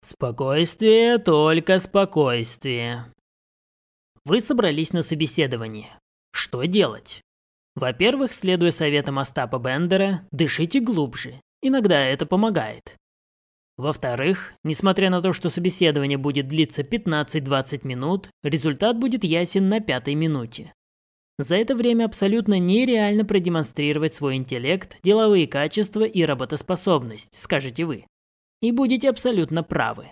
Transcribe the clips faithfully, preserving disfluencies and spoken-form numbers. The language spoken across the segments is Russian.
Спокойствие, только спокойствие. Вы собрались на собеседование. Что делать? Во-первых, следуя советам Остапа Бендера, дышите глубже. Иногда это помогает. Во-вторых, несмотря на то, что собеседование будет длиться пятнадцать-двадцать минут, результат будет ясен на пятой минуте. За это время абсолютно нереально продемонстрировать свой интеллект, деловые качества и работоспособность, скажете вы. И будете абсолютно правы.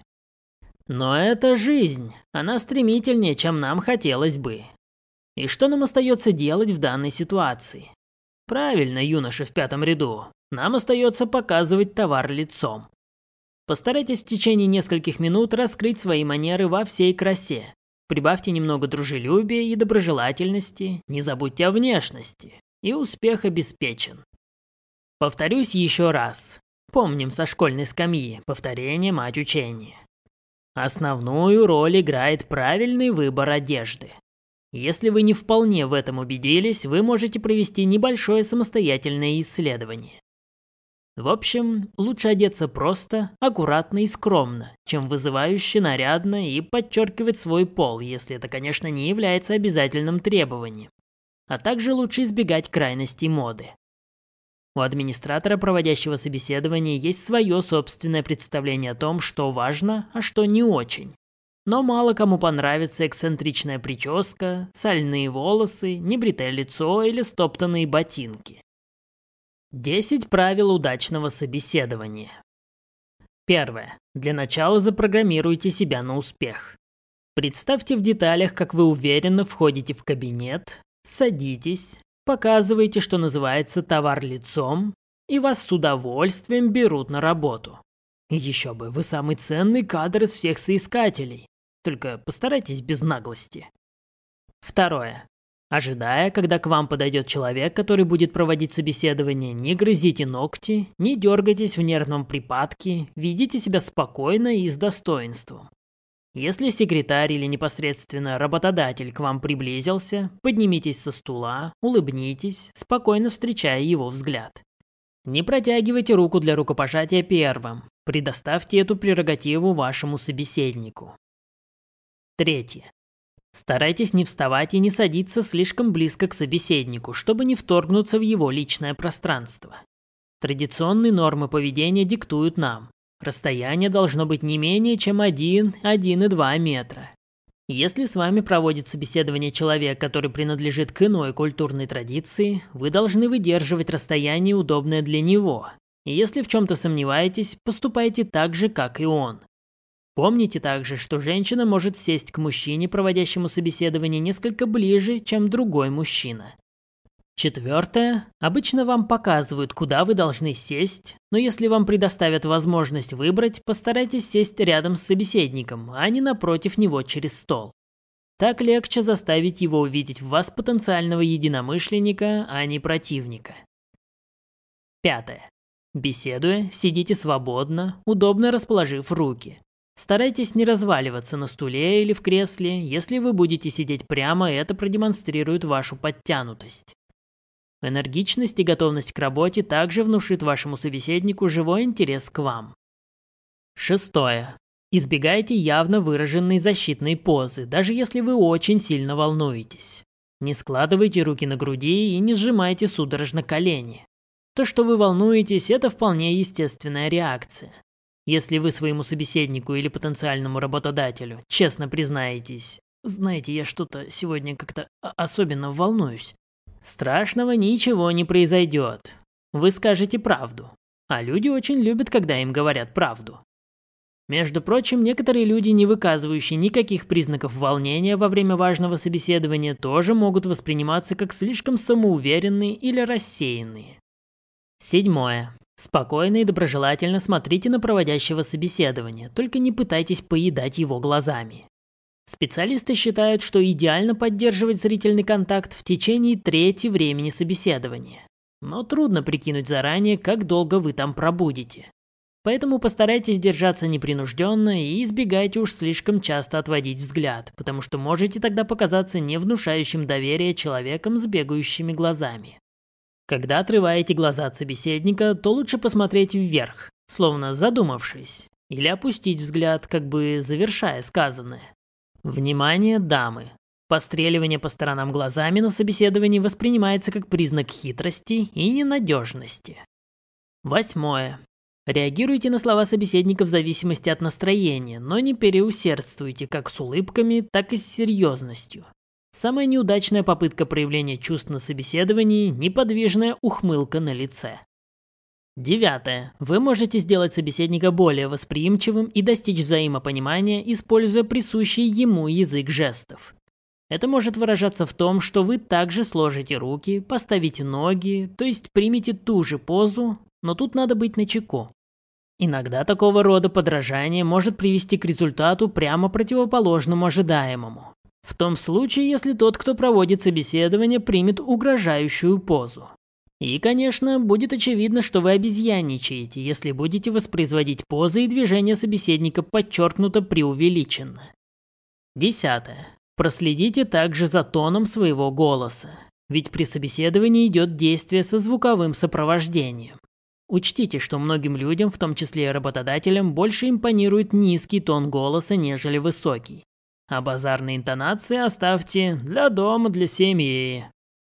Но это жизнь, она стремительнее, чем нам хотелось бы. И что нам остается делать в данной ситуации? Правильно, юноша в пятом ряду, нам остается показывать товар лицом. Постарайтесь в течение нескольких минут раскрыть свои манеры во всей красе. Прибавьте немного дружелюбия и доброжелательности, не забудьте о внешности, и успех обеспечен. Повторюсь еще раз. Помним со школьной скамьи, повторение мать учения. Основную роль играет правильный выбор одежды. Если вы не вполне в этом убедились, вы можете провести небольшое самостоятельное исследование. В общем, лучше одеться просто, аккуратно и скромно, чем вызывающе нарядно и подчеркивать свой пол, если это, конечно, не является обязательным требованием. А также лучше избегать крайностей моды. У администратора, проводящего собеседование, есть свое собственное представление о том, что важно, а что не очень. Но мало кому понравится эксцентричная прическа, сальные волосы, небритое лицо или стоптанные ботинки. десять правил удачного собеседования. Первое. Для начала запрограммируйте себя на успех. Представьте в деталях, как вы уверенно входите в кабинет, садитесь, показываете, что называется, товар лицом, и вас с удовольствием берут на работу. Еще бы, вы самый ценный кадр из всех соискателей. Только постарайтесь без наглости. Второе. Ожидая, когда к вам подойдет человек, который будет проводить собеседование, не грызите ногти, не дергайтесь в нервном припадке, ведите себя спокойно и с достоинством. Если секретарь или непосредственно работодатель к вам приблизился, поднимитесь со стула, улыбнитесь, спокойно встречая его взгляд. Не протягивайте руку для рукопожатия первым, предоставьте эту прерогативу вашему собеседнику. Третье. Старайтесь не вставать и не садиться слишком близко к собеседнику, чтобы не вторгнуться в его личное пространство. Традиционные нормы поведения диктуют нам. Расстояние должно быть не менее чем один — один и два метра. Если с вами проводит собеседование человек, который принадлежит к иной культурной традиции, вы должны выдерживать расстояние, удобное для него. И если в чем-то сомневаетесь, поступайте так же, как и он. Помните также, что женщина может сесть к мужчине, проводящему собеседование, несколько ближе, чем другой мужчина. Четвертое. Обычно вам показывают, куда вы должны сесть, но если вам предоставят возможность выбрать, постарайтесь сесть рядом с собеседником, а не напротив него через стол. Так легче заставить его увидеть в вас потенциального единомышленника, а не противника. Пятое. Беседуя, сидите свободно, удобно расположив руки. Старайтесь не разваливаться на стуле или в кресле. Если вы будете сидеть прямо, это продемонстрирует вашу подтянутость. Энергичность и готовность к работе также внушит вашему собеседнику живой интерес к вам. Шестое. Избегайте явно выраженной защитной позы, даже если вы очень сильно волнуетесь. Не складывайте руки на груди и не сжимайте судорожно колени. То, что вы волнуетесь, это вполне естественная реакция. Если вы своему собеседнику или потенциальному работодателю честно признаетесь: «Знаете, я что-то сегодня как-то особенно волнуюсь», страшного ничего не произойдет. Вы скажете правду. А люди очень любят, когда им говорят правду. Между прочим, некоторые люди, не выказывающие никаких признаков волнения во время важного собеседования, тоже могут восприниматься как слишком самоуверенные или рассеянные. Седьмое. Спокойно и доброжелательно смотрите на проводящего собеседование, только не пытайтесь поедать его глазами. Специалисты считают, что идеально поддерживать зрительный контакт в течение трети времени собеседования. Но трудно прикинуть заранее, как долго вы там пробудете. Поэтому постарайтесь держаться непринужденно и избегайте уж слишком часто отводить взгляд, потому что можете тогда показаться не внушающим доверия человеком с бегающими глазами. Когда отрываете глаза от собеседника, то лучше посмотреть вверх, словно задумавшись, Или опустить взгляд, как бы завершая сказанное. Внимание, дамы! Постреливание по сторонам глазами на собеседовании воспринимается как признак хитрости и ненадежности. Восьмое. Реагируйте на слова собеседника в зависимости от настроения, но не переусердствуйте как с улыбками, так и с серьезностью. Самая неудачная попытка проявления чувств на собеседовании – неподвижная ухмылка на лице. Девятое. Вы можете сделать собеседника более восприимчивым и достичь взаимопонимания, используя присущий ему язык жестов. Это может выражаться в том, что вы также сложите руки, поставите ноги, то есть примите ту же позу, но тут надо быть начеку. Иногда такого рода подражание может привести к результату прямо противоположному ожидаемому. В том случае, если тот, кто проводит собеседование, примет угрожающую позу. И, конечно, будет очевидно, что вы обезьянничаете, если будете воспроизводить позы и движения собеседника подчеркнуто преувеличенно. Десятое. Проследите также за тоном своего голоса, ведь при собеседовании идет действие со звуковым сопровождением. Учтите, что многим людям, в том числе и работодателям, больше импонирует низкий тон голоса, нежели высокий. А базарные интонации оставьте для дома, для семьи.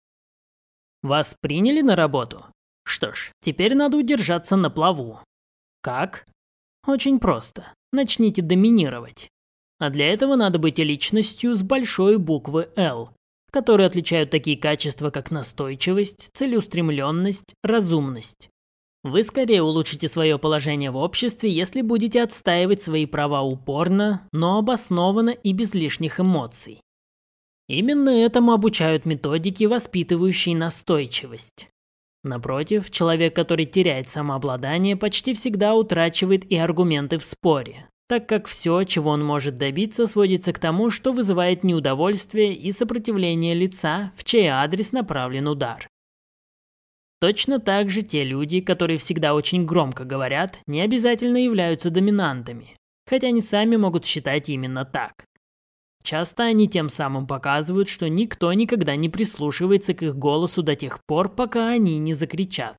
Вас приняли на работу? Что ж, теперь надо удержаться на плаву. Как? Очень просто. Начните доминировать. А для этого надо быть личностью с большой буквы «Л», которые отличают такие качества, как настойчивость, целеустремленность, разумность. Вы скорее улучшите свое положение в обществе, если будете отстаивать свои права упорно, но обоснованно и без лишних эмоций. Именно этому обучают методики, воспитывающие настойчивость. Напротив, человек, который теряет самообладание, почти всегда утрачивает и аргументы в споре, так как все, чего он может добиться, сводится к тому, что вызывает неудовольствие и сопротивление лица, в чей адрес направлен удар. Точно так же те люди, которые всегда очень громко говорят, не обязательно являются доминантами, хотя они сами могут считать именно так. Часто они тем самым показывают, что никто никогда не прислушивается к их голосу до тех пор, пока они не закричат.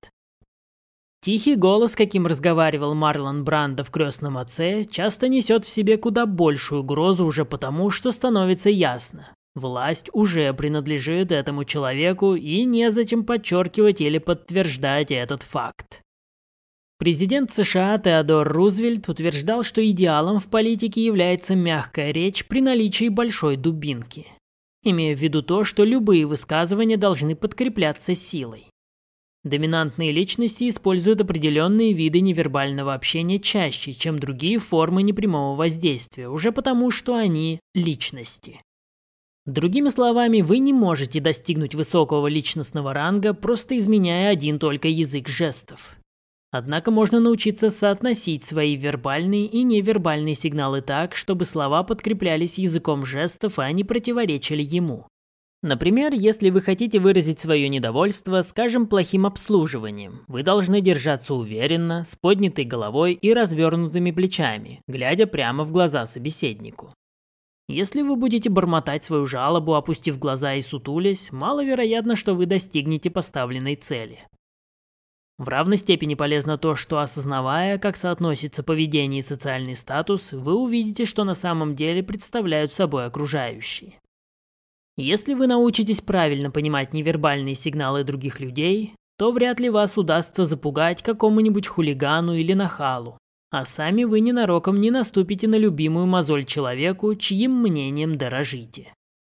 Тихий голос, каким разговаривал Марлон Брандо в «Крестном отце», часто несет в себе куда большую угрозу уже потому, что становится ясно. Власть уже принадлежит этому человеку, и незачем подчеркивать или подтверждать этот факт. Президент США Теодор Рузвельт утверждал, что идеалом в политике является мягкая речь при наличии большой дубинки, имея в виду то, что любые высказывания должны подкрепляться силой. Доминантные личности используют определенные виды невербального общения чаще, чем другие формы непрямого воздействия, уже потому, что они – личности. Другими словами, вы не можете достигнуть высокого личностного ранга, просто изменяя один только язык жестов. Однако можно научиться соотносить свои вербальные и невербальные сигналы так, чтобы слова подкреплялись языком жестов, а не противоречили ему. Например, если вы хотите выразить свое недовольство, скажем, плохим обслуживанием, вы должны держаться уверенно, с поднятой головой и развернутыми плечами, глядя прямо в глаза собеседнику. Если вы будете бормотать свою жалобу, опустив глаза и сутулясь, маловероятно, что вы достигнете поставленной цели. В равной степени полезно то, что, осознавая, как соотносится поведение и социальный статус, вы увидите, что на самом деле представляют собой окружающие. Если вы научитесь правильно понимать невербальные сигналы других людей, то вряд ли вас удастся запугать какому-нибудь хулигану или нахалу, а сами вы ненароком не наступите на любимую мозоль человеку, чьим мнением дорожите.